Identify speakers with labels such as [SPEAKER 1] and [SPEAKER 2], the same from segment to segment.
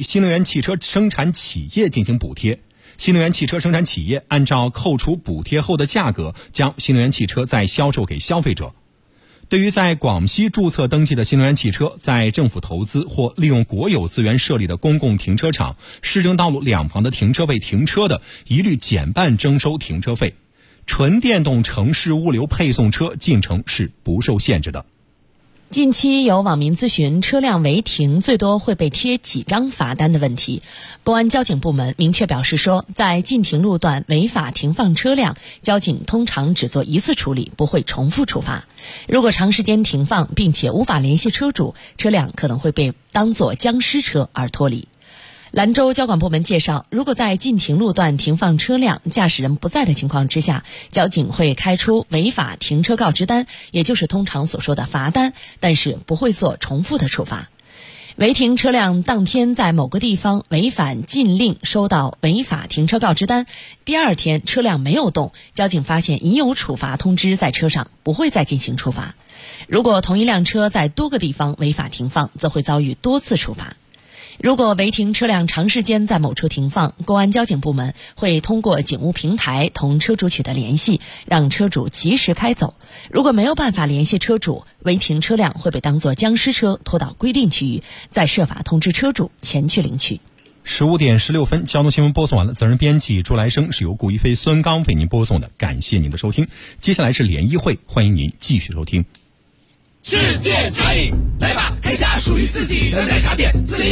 [SPEAKER 1] 新能源汽车生产企业进行补贴。新能源汽车生产企业按照扣除补贴后的价格，将新能源汽车再销售给消费者。对于在广西注册登记的新能源汽车，在政府投资或利用国有资源设立的公共停车场、市政道路两旁的停车位停车的，一律减半征收停车费。纯电动城市物流配送车进城是不受限制的。
[SPEAKER 2] 近期有网民咨询车辆违停最多会被贴几张罚单的问题。公安交警部门明确表示说，在禁停路段违法停放车辆，交警通常只做一次处理，不会重复处罚。如果长时间停放并且无法联系车主，车辆可能会被当作僵尸车而脱离。兰州交管部门介绍，如果在禁停路段停放车辆，驾驶人不在的情况之下，交警会开出违法停车告知单，也就是通常所说的罚单，但是不会做重复的处罚。违停车辆当天在某个地方违反禁令，收到违法停车告知单，第二天车辆没有动，交警发现已有处罚通知在车上，不会再进行处罚。如果同一辆车在多个地方违法停放，则会遭遇多次处罚。如果违停车辆长时间在某处停放，公安交警部门会通过警务平台同车主取得联系，让车主及时开走。如果没有办法联系车主，违停车辆会被当作僵尸车拖到规定区域，再设法通知车主前去领取。
[SPEAKER 1] 15点16分，交通新闻播送完了。责任编辑朱来生，是由顾一飞、孙刚为您播送的。感谢您的收听。接下来是联谊会，欢迎您继续收听。
[SPEAKER 3] 世界茶饮，来吧，开家属于自己的奶茶店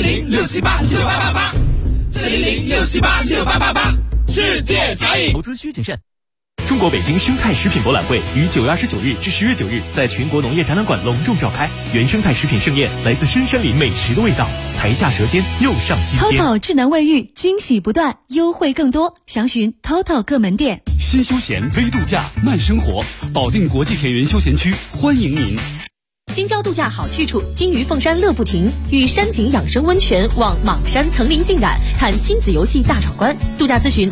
[SPEAKER 3] ，400-678-6868，400-678-6888，世界茶饮。
[SPEAKER 4] 投资需谨慎。中国北京生态食品博览会于9月29日至10月9日在全国农业展览馆隆重召开，原生态食品盛宴，来自深山里美食的味道，才下舌尖又上心间。
[SPEAKER 5] TOTO 智能卫浴，惊喜不断，优惠更多，详询 TOTO 各门店。
[SPEAKER 6] 新休闲微度假慢生活，保定国际田园休闲区欢迎您。
[SPEAKER 7] 京郊度假好去处，金鱼凤山乐不停，与山景养生温泉望莽山层林尽染，看亲子游戏大闯关。度假咨询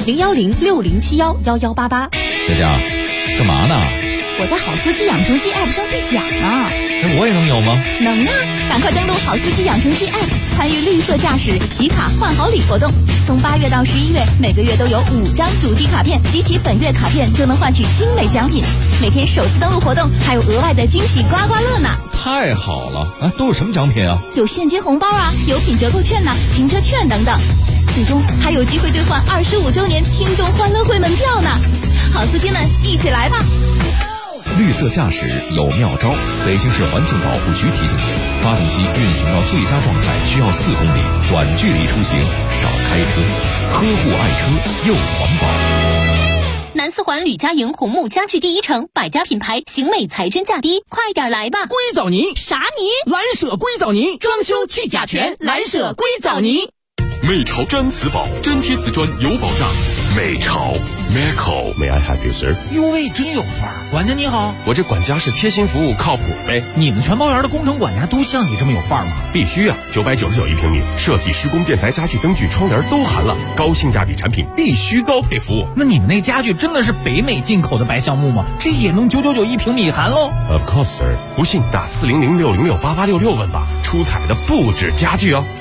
[SPEAKER 7] 01060711188。
[SPEAKER 8] 佳佳，干嘛呢？
[SPEAKER 5] 我在好司机养成记 App 上兑奖呢。
[SPEAKER 8] 那我也能有吗？
[SPEAKER 5] 能啊！赶快登录好司机养成记 App， 参与绿色驾驶集卡换好礼活动。从8月到11月，每个月都有5张主题卡片，集齐本月卡片就能换取精美奖品。每天首次登录活动还有额外的惊喜刮刮乐呢！
[SPEAKER 8] 太好了！都有什么奖品啊？
[SPEAKER 5] 有现金红包啊，有品折扣券呐，停车券等等。最终还有机会兑换25周年听众欢乐会门票呢！好司机们，一起来吧！
[SPEAKER 8] 绿色驾驶有妙招，北京市环境保护局提醒您，发动机运行到最佳状态需要4公里，短距离出行少开车，呵护爱车又环保。
[SPEAKER 7] 南四环吕家营红木家具第一城，百家品牌，型美才真价低，快点来吧！
[SPEAKER 9] 硅藻泥
[SPEAKER 7] 啥泥？
[SPEAKER 9] 蓝舍硅藻泥，装修去甲醛，蓝舍硅藻泥。
[SPEAKER 10] 美潮毡瓷宝，粘贴瓷砖有保障。美潮 May I help you, sir？
[SPEAKER 9] 哟喂，真有范儿！管家你好，
[SPEAKER 10] 我这管家是贴心服务，靠谱呗。
[SPEAKER 9] 你们全包园的工程管家都像你这么有范儿吗？
[SPEAKER 10] 必须啊！999一平米，设计、施工、建材、家具、灯具、窗帘都含了，高性价比产品，必须高配服务。
[SPEAKER 9] 那你们那家具真的是北美进口的白橡木吗？这也能999一平米含喽
[SPEAKER 10] ？Of course, sir。不信打400-606-8866问吧，出彩的不止家具哦。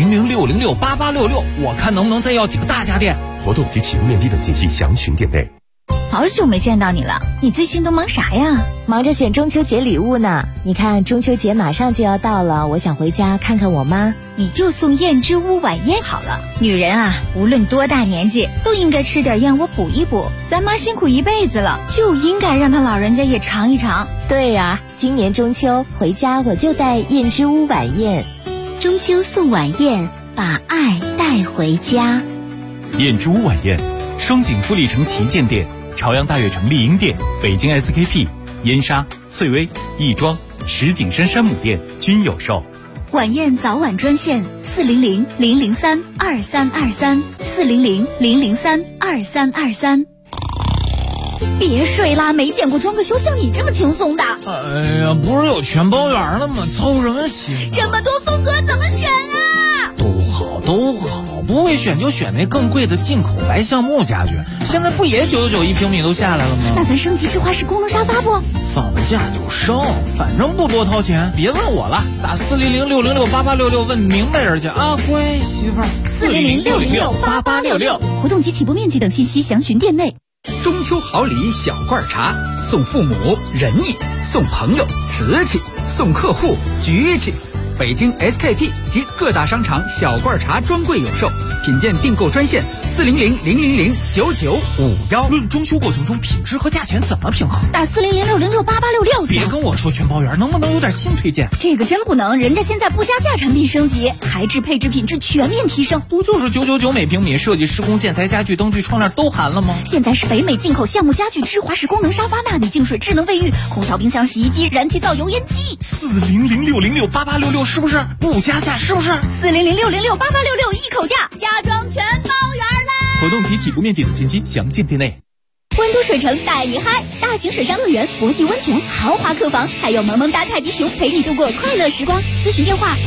[SPEAKER 9] 400-606-8866，我看能不能再要几个大家电。
[SPEAKER 10] 活动及启用面积等信息详询店内。
[SPEAKER 5] 好久没见到你了，你最近都忙啥呀？
[SPEAKER 11] 忙着选中秋节礼物呢。你看中秋节马上就要到了，我想回家看看我妈。
[SPEAKER 5] 你就送燕之屋晚宴好了。女人啊，无论多大年纪，都应该吃点燕窝补一补。咱妈辛苦一辈子了，就应该让她老人家也尝一尝。
[SPEAKER 11] 对啊，今年中秋回家我就带燕之屋晚宴。
[SPEAKER 5] 中秋送晚宴，把爱带回家。
[SPEAKER 4] 燕之屋晚宴，双井富力城旗舰店、朝阳大悦城丽婴店、北京 SKP、燕莎、翠微、亦庄、石景山山姆店均有售。
[SPEAKER 5] 晚宴早晚专线400-003-2323，400-003-2323。别睡啦，没见过装个修像你这么轻松的。
[SPEAKER 9] 哎呀，不是有全包园了吗？操什么心？
[SPEAKER 5] 这么多风格怎么选啊？
[SPEAKER 9] 都好， 不会选就选那更贵的进口白橡木家具，现在不也999一平米都下来了吗？
[SPEAKER 5] 那咱升级智华式功能沙发不？
[SPEAKER 9] 放了假就升，反正不多掏钱。别问我了，打400-606-8866问明白人去啊，乖媳妇儿。
[SPEAKER 5] 400-606-8866，活动及起步面积等信息详询店内。
[SPEAKER 12] 中秋好礼小罐茶，送父母仁义，送朋友瓷器，送客户局气。北京 SKP 及各大商场小罐茶专柜有售，品鉴订购专线400-000-9951。
[SPEAKER 9] 论装修过程中品质和价钱怎么平衡？
[SPEAKER 5] 打400-606-8866。
[SPEAKER 9] 别跟我说全包圆，能不能有点新推荐？
[SPEAKER 5] 这个真不能，人家现在不加价产品升级，材质配置品质全面提升。
[SPEAKER 9] 不就是999每平米，设计施工建材家具灯具窗帘都含了吗？
[SPEAKER 5] 现在是北美进口橡木家具、芝华士功能沙发、纳米净水、智能卫浴、空调、冰箱、洗衣机、燃气灶、油烟机。
[SPEAKER 9] 400-606-8866是不是不加价？是不是
[SPEAKER 5] 400-606-8866一口价，家装全包圆啦！
[SPEAKER 4] 活动及起步面积等信息详见店内。
[SPEAKER 5] 温都水城带你嗨，大型水上乐园、佛系温泉、豪华客房，还有萌萌哒泰迪熊陪你度过快乐时光。咨询电话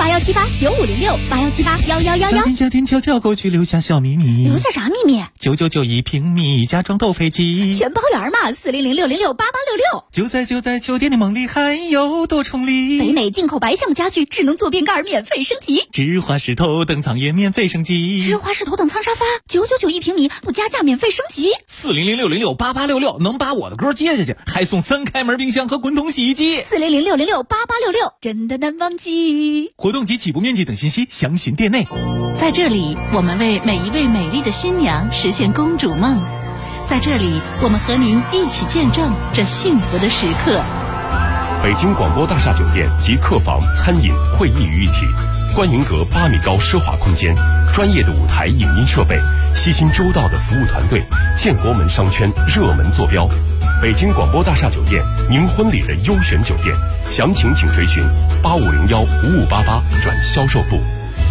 [SPEAKER 5] 81789506，81781111。
[SPEAKER 9] 夏天悄悄过去，留下小秘密。
[SPEAKER 5] 留下啥秘密
[SPEAKER 9] ？999一平米，家装都配齐，
[SPEAKER 5] 全包圆嘛。400-606-8866。
[SPEAKER 9] 就在酒店的梦里，还有多重礼。
[SPEAKER 5] 北美进口白橡木家具，智能坐便盖免费升级，
[SPEAKER 9] 芝华士头等舱也免费升级，
[SPEAKER 5] 芝华士头等舱沙发999一平米，不加价免费升级。
[SPEAKER 9] 400-606-8866能把我的歌接下去，还送3开门冰箱和滚筒洗衣机。
[SPEAKER 5] 400-606-8866真的难忘记。
[SPEAKER 9] 活动及起步面积等信息详询店内。
[SPEAKER 13] 在这里，我们为每一位美丽的新娘实现公主梦。在这里，我们和您一起见证这幸福的时刻。
[SPEAKER 10] 北京广播大厦酒店及客房、餐饮、会议于一体，观云阁8米高奢华空间，专业的舞台影音设备，悉心周到的服务团队，建国门商圈热门坐标。北京广播大厦酒店，您婚礼的优选酒店，详情请垂询8501-5588转销售部。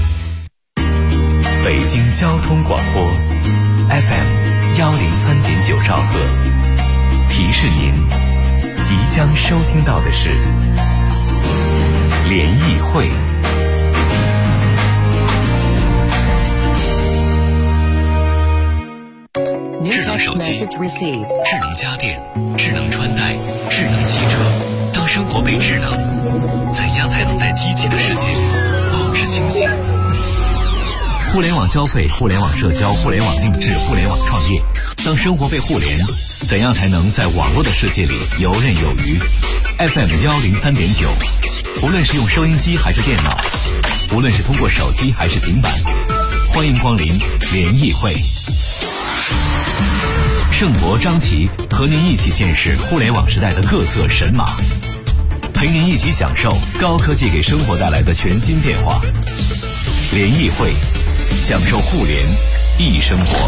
[SPEAKER 14] 北京交通广播 FM103.9兆赫，提示您即将收听到的是联谊会。
[SPEAKER 8] 智能手机、智能家电、智能穿戴、智能汽车。当生活被智能，怎样才能在机器的世界里保持清醒？互联网消费、互联网社交、互联网定制、互联网创业。当生活被互联，怎样才能在网络的世界里游刃有余？ FM103.9，无论是用收音机还是电脑，无论是通过手机还是平板，欢迎光临联谊会。盛博、张琪和您一起见识互联网时代的各色神马，陪您一起享受高科技给生活带来的全新变化。联谊会，享受互联易生活。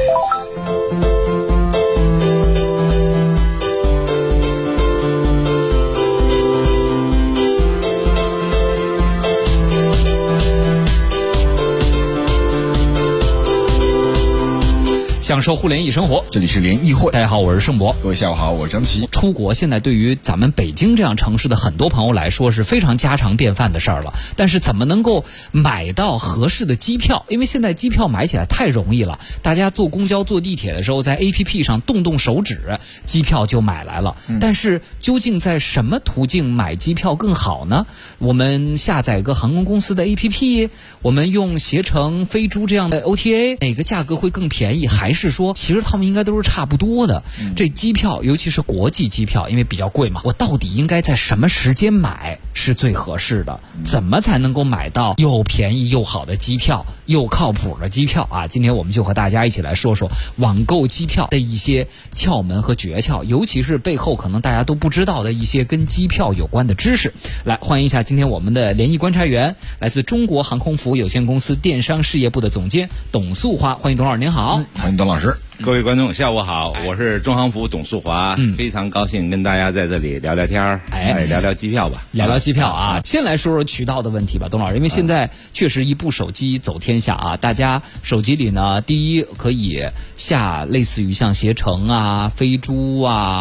[SPEAKER 15] 享受互联易生活，
[SPEAKER 16] 这里是联谊会。
[SPEAKER 15] 大家好，我是盛博。
[SPEAKER 16] 各位下午好，我是张琪。
[SPEAKER 15] 出国现在对于咱们北京这样城市的很多朋友来说是非常家常便饭的事儿了。但是怎么能够买到合适的机票？因为现在机票买起来太容易了，大家坐公交、坐地铁的时候，在 APP 上动手指，机票就买来了。但是究竟在什么途径买机票更好呢？我们下载个航空公司的 APP， 我们用携程、飞猪这样的 OTA， 哪个价格会更便宜？还是说其实他们应该都是差不多的？这机票尤其是国际机票，因为比较贵嘛，我到底应该在什么时间买是最合适的？怎么才能够买到又便宜又好的机票，又靠谱的机票啊？今天我们就和大家一起来说说网购机票的一些窍门和诀窍，尤其是背后可能大家都不知道的一些跟机票有关的知识。来欢迎一下今天我们的联谊观察员，来自中国航空服务有限公司电商事业部的总监董素华。欢迎董老师，您好。
[SPEAKER 16] 欢迎董老师。
[SPEAKER 17] 各位观众下午好，我是中航服董素华，非常高兴跟大家在这里聊聊天，聊聊机票吧。
[SPEAKER 15] 聊聊机票啊，先来说说渠道的问题吧，董老师，因为现在确实一部手机走天下啊，大家手机里呢，第一可以下类似于像携程啊、飞猪啊，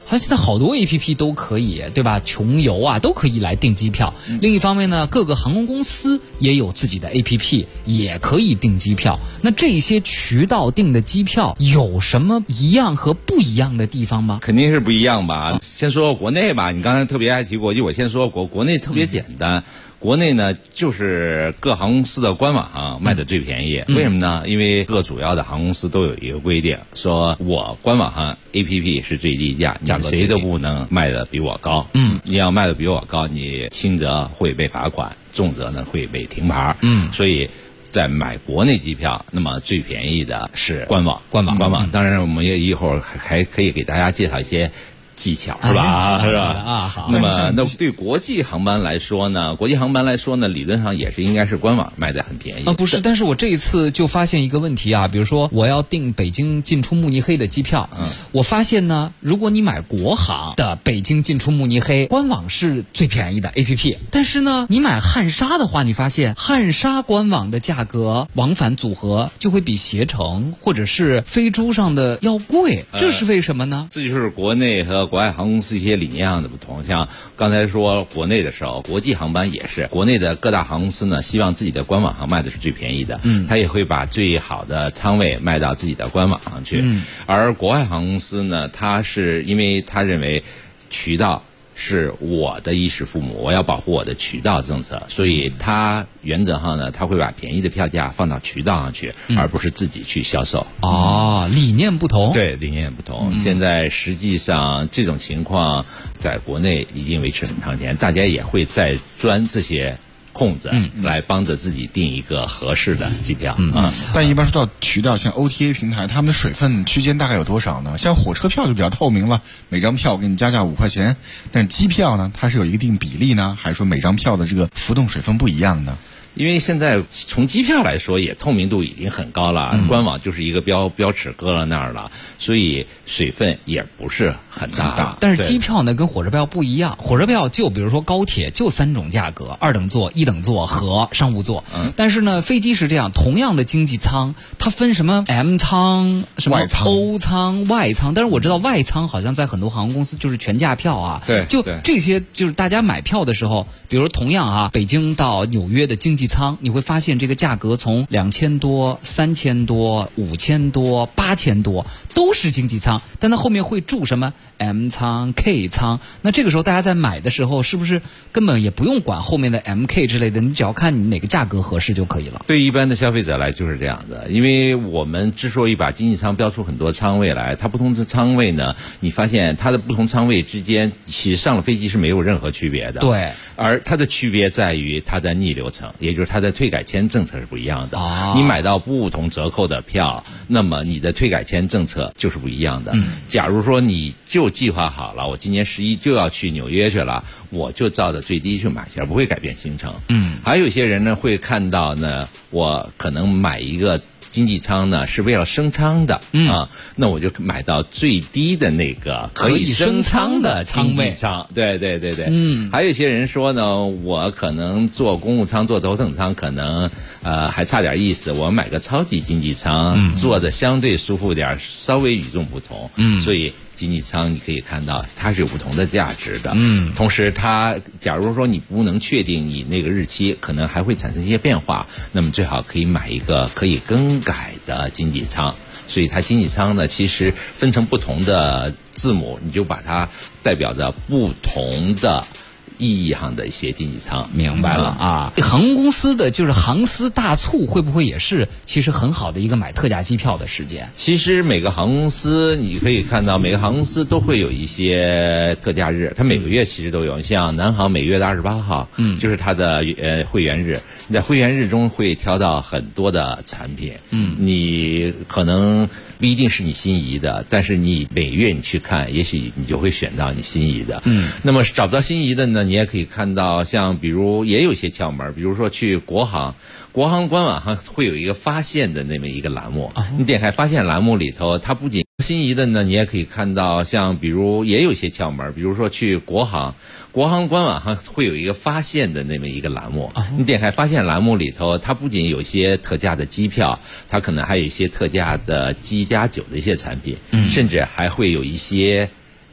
[SPEAKER 15] 好像现在好多 APP 都可以，对吧？穷游啊都可以来订机票。另一方面呢，各个航空公司也有自己的 APP， 也可以订机票。那这些渠道订的机票有什么一样和不一样的地方吗？
[SPEAKER 17] 肯定是不一样吧。先说国内吧，你刚才特别爱提国际，我先说国内特别简单。国内呢，就是各航空公司的官网卖的最便宜。为什么呢？因为各主要的航空公司都有一个规定，说我官网上 APP 是最低价，你谁都不能卖的比我高。你要卖的比我高，你轻则会被罚款，重则呢会被停牌。所以在买国内机票，那么最便宜的是官网。当然，我们也一会儿还可以给大家介绍一些技巧，是吧？是吧？好。那么，对国际航班来说呢，理论上也是应该是官网卖的很便宜。
[SPEAKER 15] 不是，但是我这一次就发现一个问题啊，比如说我要订北京进出慕尼黑的机票，我发现呢，如果你买国航的北京进出慕尼黑，官网是最便宜的 APP， 但是呢，你买汉莎的话，你发现汉莎官网的价格往返组合就会比携程或者是飞猪上的要贵，这是为什么呢？
[SPEAKER 17] 这就是国内和国外航空公司一些理念上的不同。像刚才说国内的时候，国际航班也是国内的各大航空公司呢，希望自己的官网上卖的是最便宜的，他也会把最好的舱位卖到自己的官网上去。而国外航空公司呢，他是因为他认为渠道是我的衣食父母，我要保护我的渠道政策，所以他原则上呢，他会把便宜的票价放到渠道上去，而不是自己去销售。
[SPEAKER 15] 理念不同。
[SPEAKER 17] 对，理念不同。现在实际上这种情况在国内已经维持很长时间，大家也会在钻这些空子来帮着自己订一个合适的机票。
[SPEAKER 16] 但一般说到渠道，像 OTA 平台，他们的水分区间大概有多少呢？像火车票就比较透明了，每张票给你加价5块钱，但是机票呢，它是有一定比例呢，还是说每张票的这个浮动水分不一样呢？
[SPEAKER 17] 因为现在从机票来说，也透明度已经很高了，官网就是一个标尺搁到那儿了，所以水分也不是很大。
[SPEAKER 15] 但是机票呢，跟火车票不一样，火车票就比如说高铁就3种价格，2等座、1等座和商务座。但是呢，飞机是这样，同样的经济舱，它分什么 M 舱、什么欧舱、外舱。但是我知道外舱好像在很多航空公司就是全价票啊。
[SPEAKER 17] 对，
[SPEAKER 15] 就这些，就是大家买票的时候，比如同样北京到纽约的经济舱，你会发现这个价格从2000多、3000多、5000多、8000多都是经济舱，但它后面会注什么 M 舱、K 舱。那这个时候大家在买的时候，是不是根本也不用管后面的 MK 之类的，你只要看你哪个价格合适就可以了？
[SPEAKER 17] 对一般的消费者来就是这样的，因为我们之所以把经济舱标出很多舱位来，它不同的舱位呢，你发现它的不同舱位之间其实上了飞机是没有任何区别的。
[SPEAKER 15] 对，
[SPEAKER 17] 而它的区别在于它的逆流层，也就是它的退改签政策是不一样的。你买到不同折扣的票，那么你的退改签政策就是不一样的。假如说你就计划好了，我今年11就要去纽约去了，我就照着最低去买去，而不会改变行程。还有一些人呢会看到呢，我可能买一个经济舱呢是为了升舱的那我就买到最低的那个可以升舱的经济舱。对。还有一些人说呢，我可能坐公务舱、坐头等舱可能还差点意思，我买个超级经济舱，坐的相对舒服点，稍微与众不同。所以经济舱你可以看到它是有不同的价值的。同时它假如说你不能确定你那个日期，可能还会产生一些变化，那么最好可以买一个可以更改的经济舱。所以它经济舱呢，其实分成不同的字母，你就把它代表着不同的意义上的一些经济舱。
[SPEAKER 15] 明白了啊。航空公司的就是航司大促，会不会也是其实很好的一个买特价机票的时间？
[SPEAKER 17] 其实每个航空公司你可以看到，每个航空公司都会有一些特价日，它每个月其实都有。像南航每月的28号就是它的会员日，你在会员日中会挑到很多的产品。你可能不一定是你心仪的，但是你每月你去看，也许你就会选到你心仪的。那么找不到心仪的呢，你也可以看到，像比如也有一些窍门，比如说去国航官网上会有一个发现的那么一个栏目，你点开发现栏目里头，它不仅心仪的呢，你也可以看到，像比如也有一些窍门，比如说去国航官网上会有一个发现的那么一个栏目，你点开发现栏目里头，它不仅有一些特价的机票，它可能还有一些特价的7+9的一些产品，甚至还会有一些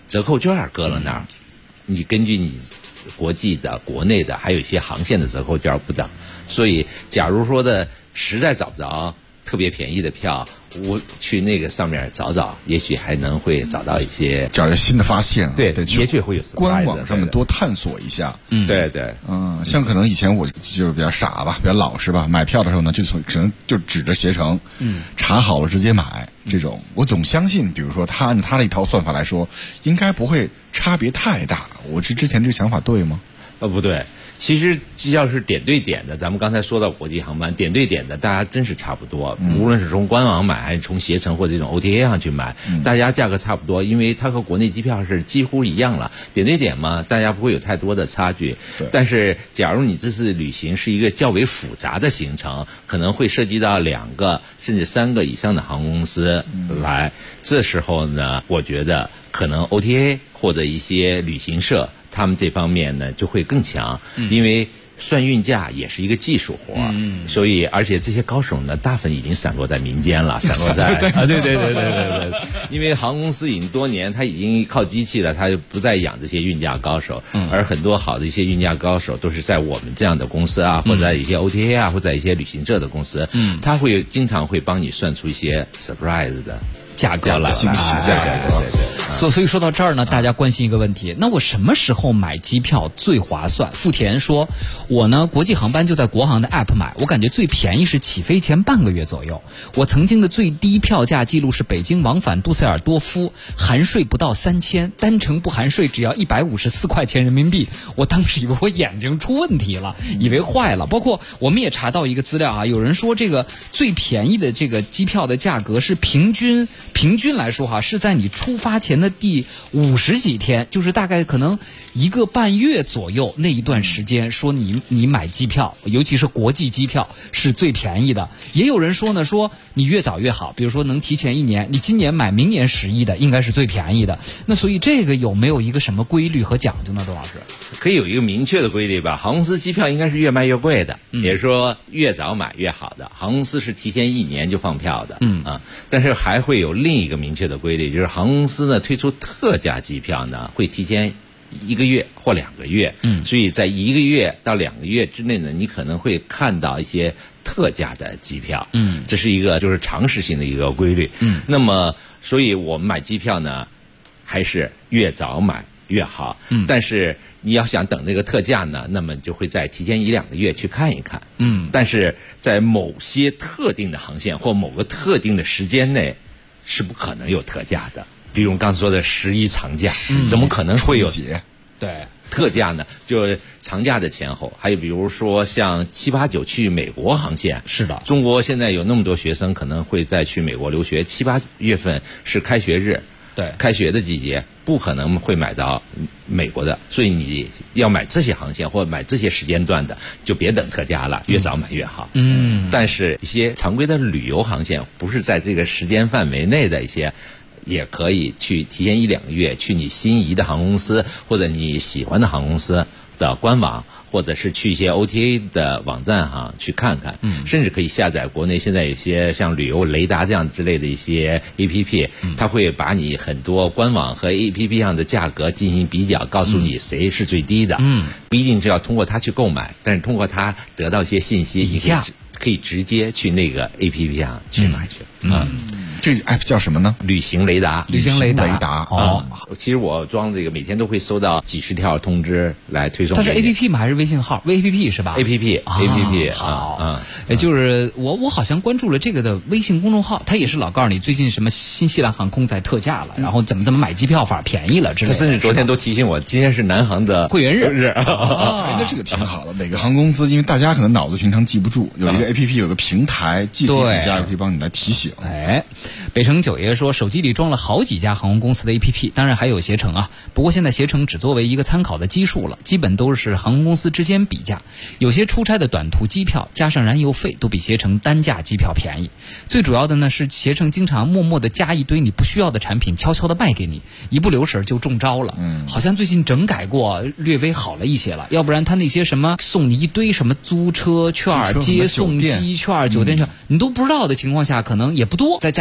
[SPEAKER 17] 折扣券搁了那儿，你根据你国际的、国内的，还有一些航线的折扣券不等。所以，假如说的实在找不着特别便宜的票，我去那个上面找找，也许还能会找到一些
[SPEAKER 16] 新的发现。
[SPEAKER 17] 对，也许会有
[SPEAKER 16] 官网上面多探索一下。
[SPEAKER 17] 对对，
[SPEAKER 16] 像可能以前我就是比较傻吧，比较老实吧，买票的时候呢，可能就指着携程，查好了直接买。这种我总相信，比如说他按他的一套算法来说，应该不会差别太大。我之前这个想法对吗？
[SPEAKER 17] 不对。其实要是点对点的，咱们刚才说到国际航班点对点的，大家真是差不多。无论是从官网买还是从携程或者这种 OTA 上去买，大家价格差不多，因为它和国内机票是几乎一样了。点对点嘛，大家不会有太多的差距。但是，假如你这次旅行是一个较为复杂的行程，可能会涉及到2个甚至3个以上的航空公司来，这时候呢，我觉得可能 OTA 或者一些旅行社。他们这方面呢就会更强，因为算运价也是一个技术活，所以而且这些高手呢，大部分已经散落在民间了，散落在对，因为航空公司已经多年，他已经靠机器了，他就不再养这些运价高手，而很多好的一些运价高手都是在我们这样的公司啊，或者在一些 OTA 啊，或者在一些旅行社的公司，他会经常会帮你算出一些 surprise 的
[SPEAKER 15] 价格来，
[SPEAKER 16] 惊喜价格。
[SPEAKER 15] 所以说到这儿呢，大家关心一个问题，那我什么时候买机票最划算？富田说，我呢国际航班就在国航的 app 买，我感觉最便宜是起飞前半个月左右。我曾经的最低票价记录是北京往返杜塞尔多夫，含税不到3000，单程不含税只要154块钱人民币。我当时以为我眼睛出问题了，以为坏了。包括我们也查到一个资料啊，有人说这个最便宜的这个机票的价格是平均来说哈，是在你出发前的第50几天，就是大概可能1个半月左右那一段时间，说你买机票，尤其是国际机票是最便宜的。也有人说呢，说你越早越好，比如说能提前1年，你今年买明年10亿的应该是最便宜的。那所以这个有没有一个什么规律和讲究呢？窦老师
[SPEAKER 17] 可以有一个明确的规律吧？航空公司机票应该是越卖越贵的，也就是说越早买越好的。航空公司是提前1年就放票的，但是还会有另一个明确的规律，就是航空公司呢推出特价机票呢会提前1个月或2个月，所以在1个月到2个月之内呢，你可能会看到一些特价的机票，这是一个就是常识性的一个规律，那么所以我们买机票呢，还是越早买越好，但是你要想等那个特价呢，那么就会再提前1-2个月去看一看，但是在某些特定的航线或某个特定的时间内，是不可能有特价的。比如刚说的11长假，怎么可能会有特价呢？就长假的前后，还有比如说像7、8、9去美国航线，
[SPEAKER 15] 是的，
[SPEAKER 17] 中国现在有那么多学生可能会再去美国留学，7、8月份是开学日，
[SPEAKER 15] 对，
[SPEAKER 17] 开学的季节，不可能会买到美国的，所以你要买这些航线或买这些时间段的，就别等特价了，越早买越好。但是一些常规的旅游航线，不是在这个时间范围内的一些，也可以去提前1-2个月去你心仪的航空公司或者你喜欢的航空公司的官网，或者是去一些 OTA 的网站去看看，甚至可以下载国内现在有些像旅游雷达这样之类的一些 APP，它会把你很多官网和 APP 上的价格进行比较，告诉你谁是最低的，不一定就要通过它去购买，但是通过它得到一些信息，你可以直接去那个 APP 上去买去。
[SPEAKER 16] 这 app 叫什么呢？
[SPEAKER 17] 旅行雷达。
[SPEAKER 15] 旅行雷达。
[SPEAKER 17] 其实我装这个，每天都会收到几十条通知来推送。
[SPEAKER 15] 它是 APP 吗？还是微信号？APP 是吧
[SPEAKER 17] ？APP。
[SPEAKER 15] 好，就是我好像关注了这个的微信公众号，它也是老告诉你最近什么新西兰航空在特价了，然后怎么买机票法便宜了之类的。
[SPEAKER 17] 他甚至昨天都提醒我，今天是南航的
[SPEAKER 15] 会员日。
[SPEAKER 16] 那这个挺好的。每个航空公司，因为大家可能脑子平常记不住，有一个 APP， 有个平台，记住一家可以帮你来提醒。
[SPEAKER 15] 北城九爷说，手机里装了好几家航空公司的 APP， 当然还有携程啊。不过现在携程只作为一个参考的基数了，基本都是航空公司之间比价。有些出差的短途机票加上燃油费都比携程单价机票便宜。最主要的呢是携程经常默默的加一堆你不需要的产品，悄悄的卖给你，一不留神就中招了。好像最近整改过，略微好了一些了。要不然他那些什么送你一堆什么租车券、接送机券、酒店券，你都不知道的情况下，可能也不多。再加上一些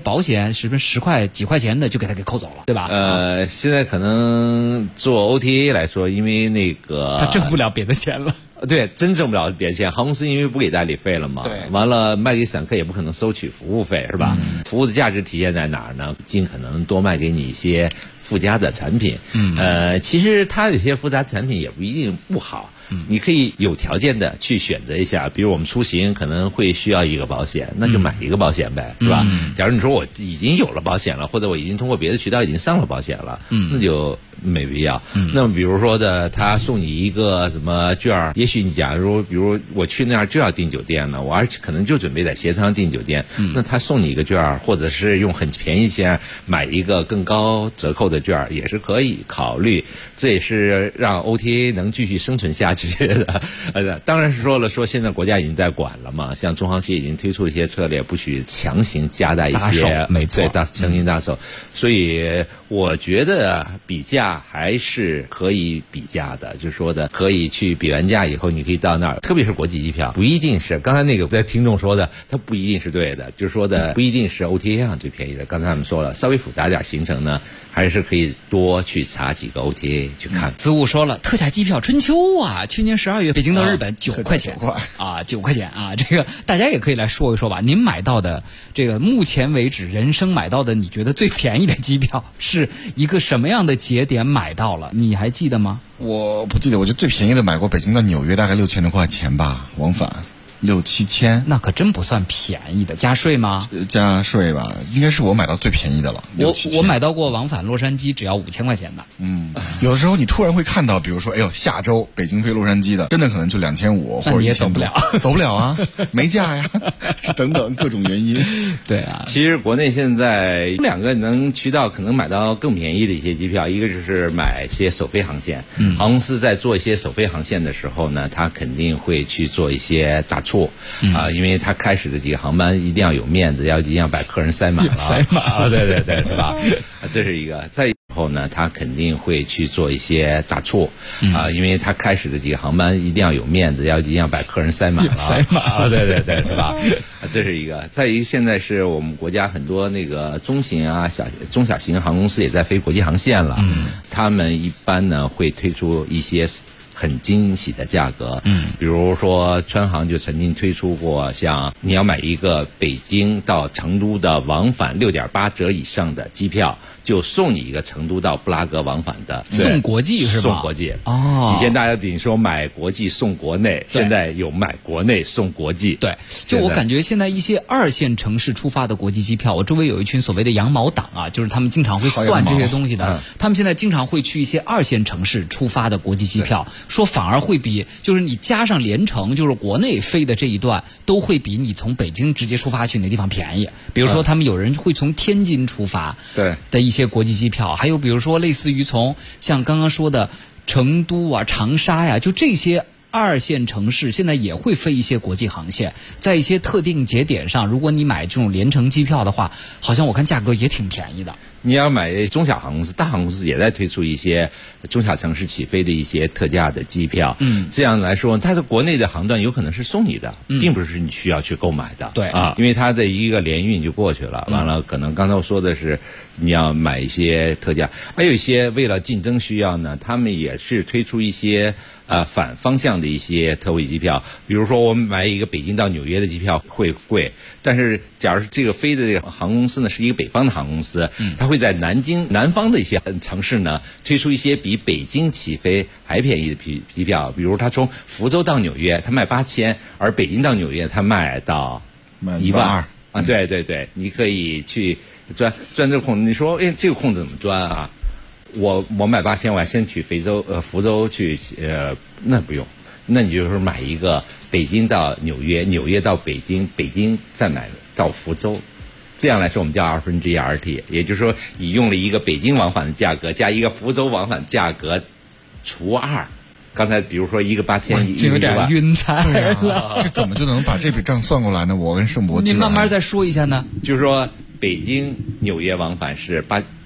[SPEAKER 15] 保险是不是10块几块钱的就给他给扣走了，对吧？
[SPEAKER 17] 现在可能做 OTA 来说，因为那个
[SPEAKER 15] 他挣不了别的钱了。
[SPEAKER 17] 对，真挣不了别的钱。航空公司因为不给代理费了嘛，
[SPEAKER 15] 对，
[SPEAKER 17] 完了卖给散客也不可能收取服务费，是吧？服务的价值体现在哪儿呢？尽可能多卖给你一些附加的产品。其实它有些附加产品也不一定不好。你可以有条件的去选择一下，比如我们出行可能会需要一个保险，那就买一个保险呗，是吧？假如你说我已经有了保险了，或者我已经通过别的渠道已经上了保险了，那就没必要。那么比如说的，他送你一个什么券儿，也许你假如比如我去那儿就要订酒店了，我而且可能就准备在协商订酒店，那他送你一个券儿，或者是用很便宜钱买一个更高折扣的券儿，也是可以考虑。这也是让 OTA 能继续生存下去的。当然是说现在国家已经在管了嘛，像中航企业已经推出一些策略，不许强行加大一些，
[SPEAKER 15] 没错，
[SPEAKER 17] 强行搭手。所以我觉得比价还是可以比价的，就是说的可以去比完价以后，你可以到那儿，特别是国际机票，不一定是刚才那个在听众说的，它不一定是对的，就是说的不一定是 OTA 上最便宜的。刚才我们说了，稍微复杂点行程呢，还是可以多去查几个 OTA 去看。
[SPEAKER 15] 子午说了，特价机票春秋啊，去年12月北京到日本9块钱啊，9块钱啊，这个大家也可以来说一说吧。您买到的这个目前为止人生买到的你觉得最便宜的机票是一个什么样的节点买到了？你还记得吗？
[SPEAKER 16] 我不记得，我觉得最便宜的买过北京到纽约大概6000多块钱吧，往返。6、7千，
[SPEAKER 15] 那可真不算便宜的，加税吗？
[SPEAKER 16] 加税吧，应该是我买到最便宜的了。
[SPEAKER 15] 我买到过往返洛杉矶只要5000块钱的。
[SPEAKER 16] 有的时候你突然会看到，比如说，哎呦，下周北京飞洛杉矶的，真的可能就2500或者1000，
[SPEAKER 15] 你也走不了，
[SPEAKER 16] 走不了啊，没价呀，等等各种原因。
[SPEAKER 15] 对啊，
[SPEAKER 17] 其实国内现在2个能渠道可能买到更便宜的一些机票，一个就是买一些首飞航线，航空公司在做一些首飞航线的时候呢，它肯定会去做一些大因为他开始的几个航班一定要有面子，一定要把客人塞满了，
[SPEAKER 15] 塞满，
[SPEAKER 17] 对，是吧？这是一个。再以后呢，他肯定会去做一些大促，因为他开始的几个航班一定要有面子，一定要把客人塞满了，
[SPEAKER 15] 塞满，
[SPEAKER 17] 对，是吧？这是一个。再一个，现在是我们国家很多那个中小型航空公司也在飞国际航线了，他们一般呢会推出一些很惊喜的价格，比如说川航就曾经推出过，像你要买一个北京到成都的往返6.8折以上的机票，就送你一个成都到布拉格往返的，
[SPEAKER 15] 送国际是吧？
[SPEAKER 17] 送国际哦。以前大家顶说买国际送国内，现在有买国内送国际。
[SPEAKER 15] 对，就我感觉现在一些2线城市出发的国际机票，我周围有一群所谓的羊毛党啊，就是他们经常会算这些东西的，他们现在经常会去一些2线城市出发的国际机票。说反而会比就是你加上联程，就是国内飞的这一段，都会比你从北京直接出发去那地方便宜。比如说他们有人会从天津出发的一些国际机票，还有比如说类似于从像刚刚说的成都啊、长沙呀，就这些2线城市现在也会飞一些国际航线。在一些特定节点上，如果你买这种联程机票的话，好像我看价格也挺便宜的。
[SPEAKER 17] 你要买中小航空公司，大航空公司也在推出一些中小城市起飞的一些特价的机票。这样来说，它的国内的航段有可能是送你的，并不是你需要去购买的。
[SPEAKER 15] 对
[SPEAKER 17] 啊，因为它的一个联运就过去了。完了，可能刚才我说的是你要买一些特价，还有一些为了竞争需要呢，他们也是推出一些反方向的一些特惠机票。比如说，我们买一个北京到纽约的机票会贵，但是假如这个飞的这个航空公司呢是一个北方的航空公司，它会在南方的一些城市呢推出一些比北京起飞还便宜的机票。比如它从福州到纽约它卖8000，而北京到纽约它卖到12000啊。对，你可以去钻这个空子。你说这个空子怎么钻啊？我买8000，我还先去福州去那不用，那你就是买一个北京到纽约，纽约到北京，北京再买到福州。这样来说，我们叫1/2RT，也就是说，你用了一个北京往返的价格加一个福州往返价格除2。刚才比如说一个8000，
[SPEAKER 15] 这有点晕菜了。
[SPEAKER 16] 这怎么就能把这笔账算过来呢？我跟盛博，
[SPEAKER 15] 您慢慢再说一下呢。
[SPEAKER 17] 就是说，北京纽约往返是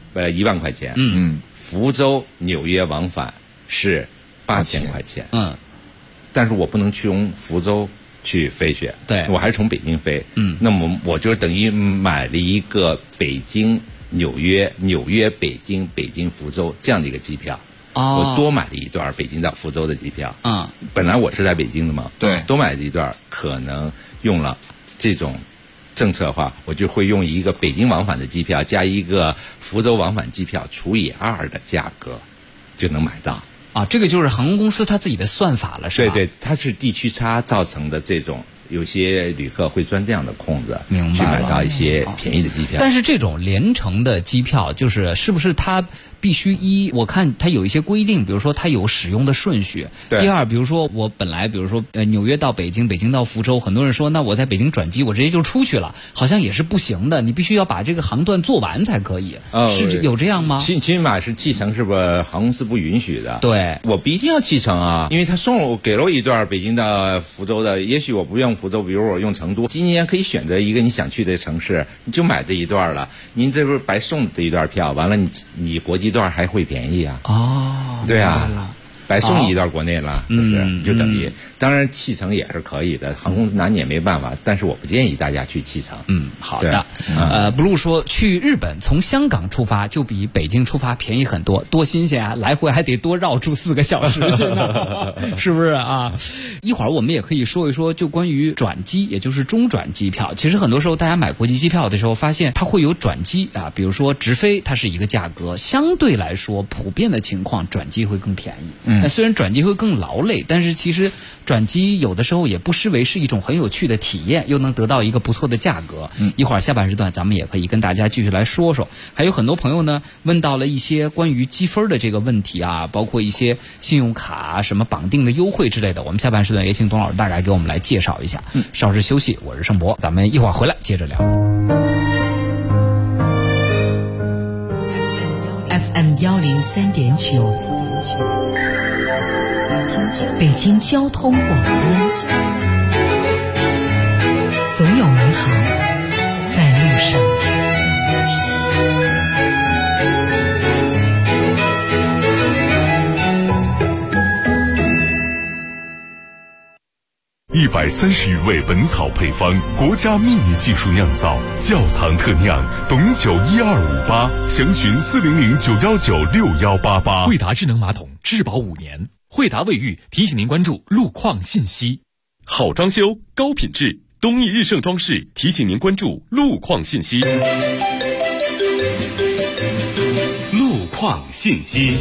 [SPEAKER 17] 1万块钱，福州纽约往返是8000块钱，但是我不能去用福州去飞去。
[SPEAKER 15] 对，
[SPEAKER 17] 我还是从北京飞。那么我就等于买了一个北京纽约、纽约北京、北京福州这样的一个机票。我多买了一段北京到福州的机票。本来我是在北京的嘛，
[SPEAKER 16] 对，
[SPEAKER 17] 多买了一段，可能用了这种政策的话，我就会用一个北京往返的机票加一个福州往返机票除以2的价格，就能买到。
[SPEAKER 15] 这个就是航空公司它自己的算法了，是吧？
[SPEAKER 17] 对，它是地区差造成的这种。有些旅客会钻这样的空子，去买到一些便宜的机票。
[SPEAKER 15] 但是这种联程的机票，是不是它必须我看它有一些规定，比如说它有使用的顺序。第二，比如说我本来纽约到北京，北京到福州，很多人说那我在北京转机，我直接就出去了，好像也是不行的，你必须要把这个航段做完才可以。是有这样吗？
[SPEAKER 17] 起码是继承，是不是航空公司不允许的？
[SPEAKER 15] 对，
[SPEAKER 17] 我不一定要继承啊，因为他给了我一段北京到福州的，也许我不用福州，比如我用成都，今年可以选择一个你想去的城市，你就买这一段了。您这不是白送这一段票，完了你国际段还会便宜啊？对啊，白送一段国内了，不是？就等于，当然弃乘也是可以的，航空拿你也没办法，但是我不建议大家去弃乘。
[SPEAKER 15] 好的。Blue 说去日本从香港出发就比北京出发便宜很多，多新鲜啊！来回还得多绕住4个小时去呢，是不是啊？一会儿我们也可以说一说，就关于转机，也就是中转机票。其实很多时候大家买国际机票的时候，发现它会有转机啊，比如说直飞它是一个价格，相对来说普遍的情况转机会更便宜。那虽然转机会更劳累，但是其实转机有的时候也不失为是一种很有趣的体验，又能得到一个不错的价格。一会儿下半时段咱们也可以跟大家继续来说说。还有很多朋友呢问到了一些关于积分的这个问题啊，包括一些信用卡什么绑定的优惠之类的，我们下半时段也请董老师大概给我们来介绍一下。稍事休息，我是盛博，咱们一会儿回来接着聊。
[SPEAKER 18] FM 103.9，北京交通广播，总有美好在路上。
[SPEAKER 19] 130余味本草配方，国家秘密技术酿造，窖藏特酿，董酒12588，详询400-919-6188。
[SPEAKER 6] 惠达智能马桶质保5年，惠达卫浴提醒您关注路况信息。
[SPEAKER 19] 好装修，高品质，东益日盛装饰提醒您关注路况信息。路况信息。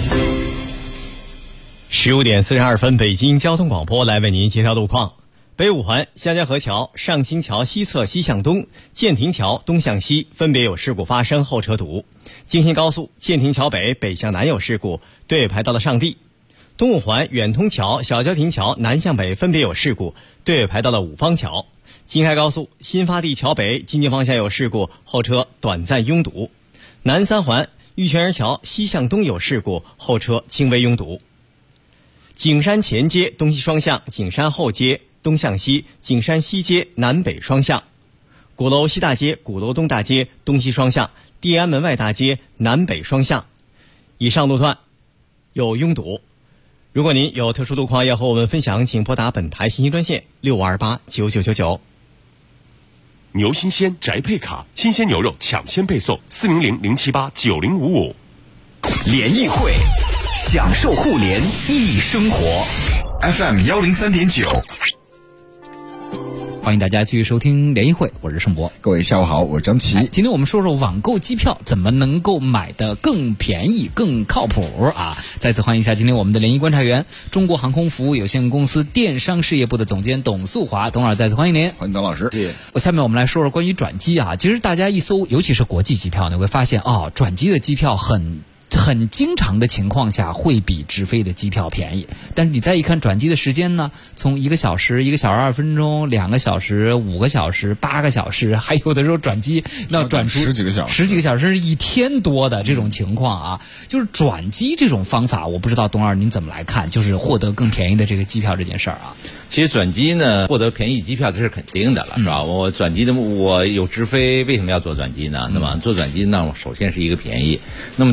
[SPEAKER 20] 15点42分，北京交通广播来为您介绍路况。北五环夏家河桥、上清桥西侧西向东、建亭桥东向西分别有事故发生，后车堵。京新高速建亭桥北北向南有事故，队尾排到了上地。东五环远通桥、小郊亭桥南向北分别有事故，队尾排到了五方桥。京开高速新发地桥北进京方向有事故，后车短暂拥堵。南三环玉泉园桥西向东有事故，后车轻微拥堵。景山前街东西双向，景山后街东向西，景山西街南北双向，鼓楼西大街、鼓楼东大街东西双向，地安门外大街南北双向。以上路段有拥堵。如果您有特殊路况要和我们分享，请拨打本台信息专线65289999。
[SPEAKER 19] 牛新鲜宅配卡，新鲜牛肉抢先配送，400-078-9055。
[SPEAKER 14] 联谊会，享受互联易生活。FM 103.9。
[SPEAKER 15] 欢迎大家继续收听联谊会，我是盛博。
[SPEAKER 16] 各位下午好，我是张琪。
[SPEAKER 15] 今天我们说说网购机票怎么能够买得更便宜、更靠谱啊！再次欢迎一下今天我们的联谊观察员，中国航空服务有限公司电商事业部的总监董素华，董老师再次欢迎您。
[SPEAKER 16] 欢迎董老师。
[SPEAKER 15] 下面我们来说说关于转机啊。其实大家一搜，尤其是国际机票，你会发现转机的机票很经常的情况下会比直飞的机票便宜，但是你再一看转机的时间呢，从1个小时、1个小时2分钟、2个小时、5个小时、8个小时，还有的时候转机那转出
[SPEAKER 16] 10几个小时、
[SPEAKER 15] 10几个小时是1天多的这种情况啊。就是转机这种方法，我不知道董老师您怎么来看，就是获得更便宜的这个机票这件事儿啊。
[SPEAKER 17] 其实转机呢，获得便宜机票这是肯定的了，是吧？我转机的我有直飞，为什么要做转机呢？那么做转机呢，首先是一个便宜，那么第二说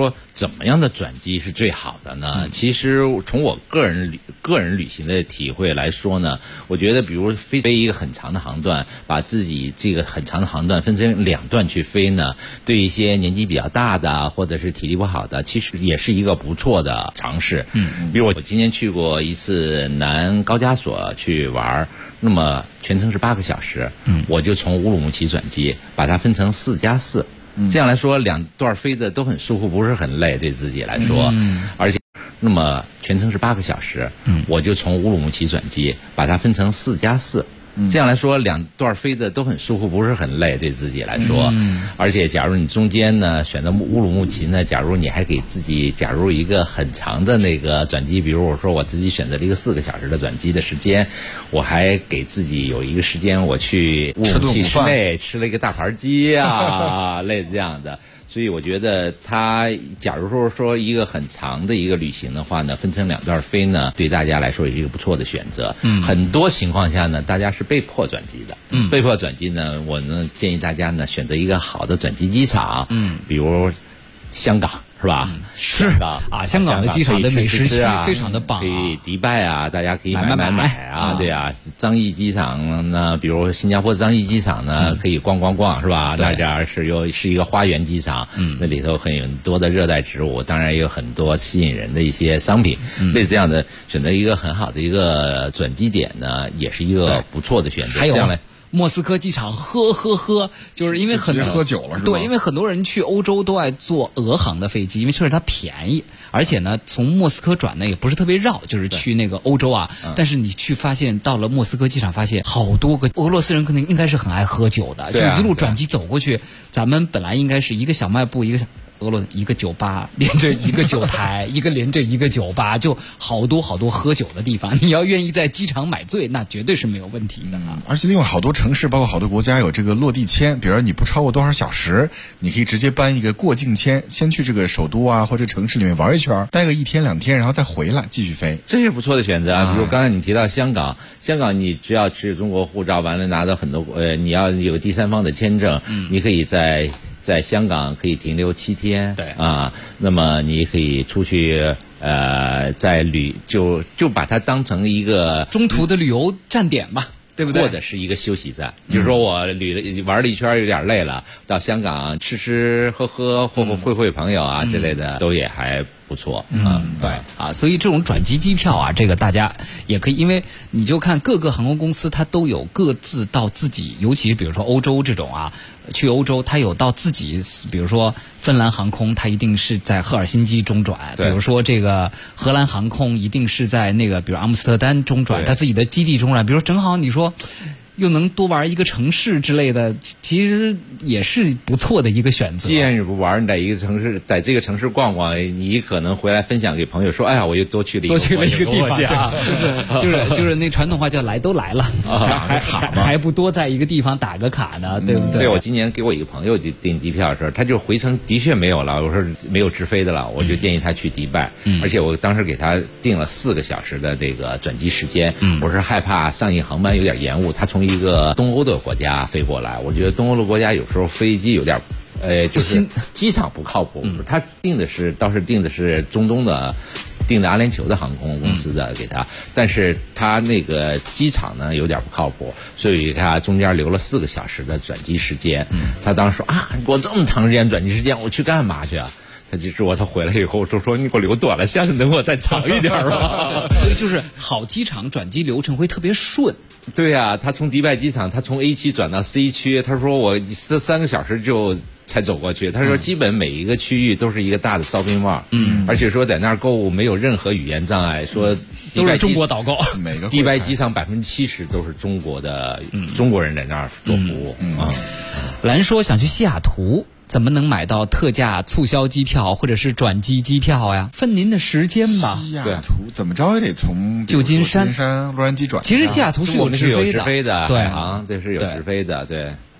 [SPEAKER 17] 说怎么样的转机是最好的呢？其实从我个人旅行的体会来说呢，我觉得比如飞一个很长的航段，把自己这个很长的航段分成2段去飞呢，对一些年纪比较大的或者是体力不好的，其实也是一个不错的尝试。比如我今年去过一次南高加索去玩，那么全程是8个小时，我就从乌鲁木齐转机，把它分成4+4。这样来说，2段飞的都很舒服，不是很累，对自己来说。而且，那么全程是8个小时，我就从乌鲁木齐转机，把它分成4+4。这样来说，2段飞的都很舒服，不是很累，对自己来说。而且，假如你中间呢选择乌鲁木齐呢，假如你还给自己假如一个很长的那个转机，比如我说我自己选择了一个4个小时的转机的时间，我还给自己有一个时间我去乌鲁木齐市内吃了一个大盘鸡啊，类似这样的。所以我觉得它假如说一个很长的一个旅行的话呢，分成2段飞呢，对大家来说也是一个不错的选择。很多情况下呢，大家是被迫转机的。被迫转机呢，我呢建议大家呢选择一个好的转机机场。比如香港。是吧？
[SPEAKER 15] 是啊，香港的机场的美食区非常的棒，
[SPEAKER 17] 可以迪拜啊，大家可以买啊，对啊。樟宜机场呢，比如新加坡樟宜机场呢，可以逛，是吧？那家是一个花园机场，那里头很多的热带植物，当然也有很多吸引人的一些商品，类似这样的，选择一个很好的一个转机点呢，也是一个不错的选择。
[SPEAKER 15] 还有莫斯科机场就是因为很多
[SPEAKER 16] 喝酒了是吧？
[SPEAKER 15] 对，因为很多人去欧洲都爱坐俄航的飞机，因为确实它便宜，而且呢，从莫斯科转呢也不是特别绕，就是去那个欧洲啊。但是你去发现到了莫斯科机场，发现好多个俄罗斯人可能应该是很爱喝酒的，就一路转机走过去。咱们本来应该是一个小卖部，一个酒吧连着一个酒台，一个连着一个酒吧，就好多喝酒的地方。你要愿意在机场买醉，那绝对是没有问题的啊！
[SPEAKER 16] 而且另外好多城市，包括好多国家有这个落地签，比如你不超过多少小时，你可以直接办一个过境签，先去这个首都啊或者城市里面玩一圈，待个1天2天，然后再回来继续飞，
[SPEAKER 17] 这是不错的选择啊。比如刚才你提到香港你只要持中国护照，完了拿到很多你要有第三方的签证，你可以在香港可以停留7天，
[SPEAKER 15] 对
[SPEAKER 17] 啊，那么你可以出去就把它当成一个
[SPEAKER 15] 中途的旅游站点吧，对不对？
[SPEAKER 17] 或者是一个休息站，就是说我玩了一圈有点累了，到香港吃喝或会朋友啊之类的，都也还不错。
[SPEAKER 15] 对啊，所以这种转机机票啊，这个大家也可以，因为你就看各个航空公司它都有各自到自己，尤其比如说欧洲这种啊，去欧洲它有到自己，比如说芬兰航空它一定是在赫尔辛基中转，比如说这个荷兰航空一定是在那个比如阿姆斯特丹中转，它自己的基地中转，比如说正好你说又能多玩一个城市之类的，其实也是不错的一个选择。
[SPEAKER 17] 既然你不玩，你在这个城市逛逛，你可能回来分享给朋友说，哎呀，我又多去了一个
[SPEAKER 15] 地方，就是那传统话叫来都来了，还不多在一个地方打个卡呢，对不对？
[SPEAKER 17] 对，我今年给我一个朋友订机票的时候，他就回程的确没有了，我说没有直飞的了，我就建议他去迪拜，而且我当时给他订了4个小时的这个转机时间，我是害怕上一航班有点延误，他从一个东欧的国家飞过来，我觉得东欧的国家有时候飞机有点就是机场不靠谱，他倒是订的是中东的，订的阿联酋的航空公司的给他，但是他那个机场呢有点不靠谱，所以他中间留了4个小时的转机时间。他当时说啊，你给我这么长时间转机时间，我去干嘛去啊？他就说他回来以后说你给我留短了，下次能给我再长一点吧。
[SPEAKER 15] 所以就是好机场转机流程会特别顺。
[SPEAKER 17] 对呀，他从迪拜机场，他从 A 区转到 C 区，他说我3个小时就才走过去。他说基本每一个区域都是一个大的 shopping mall，而且说在那儿购物没有任何语言障碍，说
[SPEAKER 15] 都是中国导购，
[SPEAKER 16] 每个
[SPEAKER 17] 迪拜机场70%都是中国人在那儿做服务啊。
[SPEAKER 15] 兰说想去西雅图，怎么能买到特价促销机票或者是转机机票呀？分您的时间吧。
[SPEAKER 16] 西雅图怎么着也得从
[SPEAKER 15] 旧金山、
[SPEAKER 16] 洛杉矶转。
[SPEAKER 15] 其实西雅图是有直飞的，
[SPEAKER 17] 对啊，对是有直飞的，对。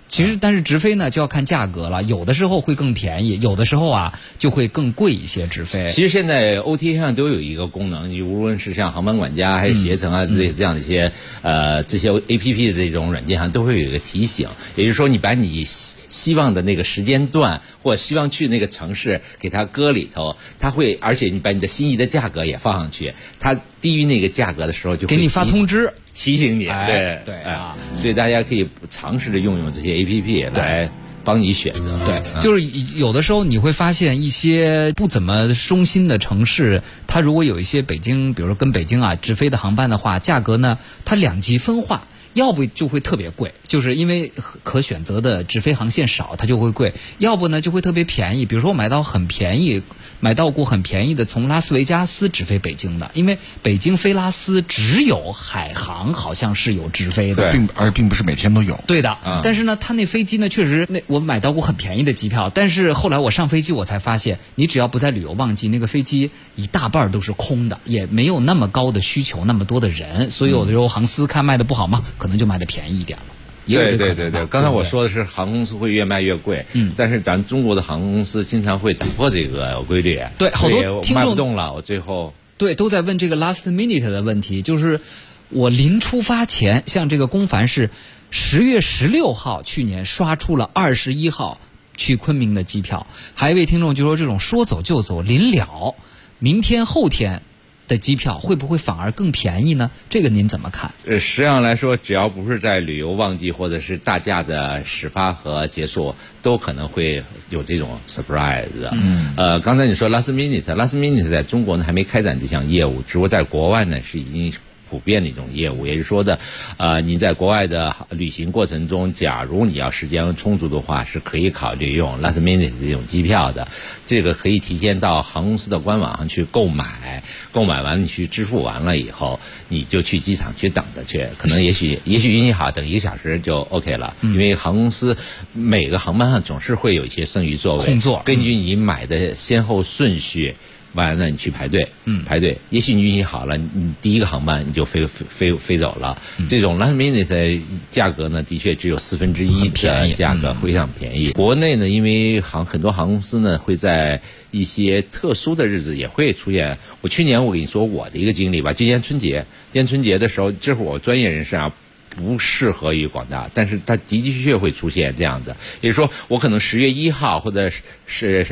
[SPEAKER 15] 其实，但是直飞呢就要看价格了，有的时候会更便宜，有的时候啊就会更贵一些。直飞
[SPEAKER 17] 其实现在 OTA 上都有一个功能，你无论是像航班管家还是携程啊，类似这样的一些这些 APP 的这种软件上都会有一个提醒，也就是说你把你希望的那个时间段或希望去那个城市给它搁里头，它会，而且你把你的心仪的价格也放上去，它低于那个价格的时候就会
[SPEAKER 15] 给你发通知
[SPEAKER 17] 提醒你。
[SPEAKER 15] 对啊，
[SPEAKER 17] 所以大家可以尝试着用这些 APP 来帮你选择。
[SPEAKER 15] 对，就是有的时候你会发现一些不怎么中心的城市，它如果有一些北京，比如说跟北京啊直飞的航班的话，价格呢它两极分化。要不就会特别贵，就是因为可选择的直飞航线少，它就会贵；要不呢就会特别便宜。比如说我买到过很便宜的从拉斯维加斯直飞北京的，因为北京飞拉斯只有海航好像是有直飞的，
[SPEAKER 16] 并不是每天都有。
[SPEAKER 15] 对的，但是呢，它那飞机呢确实我买到过很便宜的机票，但是后来我上飞机我才发现，你只要不在旅游旺季，那个飞机一大半都是空的，也没有那么高的需求，那么多的人，所以有的时候航司看卖的不好嘛，可能就卖的便宜一点了。
[SPEAKER 17] 对，刚才我说的是航空公司会越卖越贵，但是咱中国的航空公司经常会打破这个规律。
[SPEAKER 15] 对，好多听众
[SPEAKER 17] 卖不动了，我最后
[SPEAKER 15] 都在问这个 last minute 的问题，就是我临出发前，像这个龚凡是10月16号去年刷出了21号去昆明的机票，还有一位听众就说这种说走就走，临了明天后天的机票会不会反而更便宜呢？这个您怎么看？
[SPEAKER 17] 实际上来说，只要不是在旅游旺季或者是大假的始发和结束，都可能会有这种 surprise。刚才你说 last minute 在中国呢还没开展这项业务，只不过在国外呢是已经普遍的一种业务，也就是说的，你在国外的旅行过程中，假如你要时间充足的话，是可以考虑用 last minute 这种机票的。这个可以提前到航空公司的官网上去购买完你去支付完了以后，你就去机场去等着去，可能也许运气好，等1个小时就 OK 了。因为航空公司每个航班上总是会有一些剩余座位，
[SPEAKER 15] 空座，
[SPEAKER 17] 根据你买的先后顺序。完了，你去排队，也许你运气好了，你第一个航班你就飞走了。这种 last minute 的价格呢，的确只有1/4的价格，非常便宜。国内呢，因为很多航空公司呢会在一些特殊的日子也会出现。去年我跟你说我的一个经历吧，今年春节的时候，这会儿我专业人士啊。不适合于广大，但是它的确会出现这样的，也就是说，我可能10月1号或者是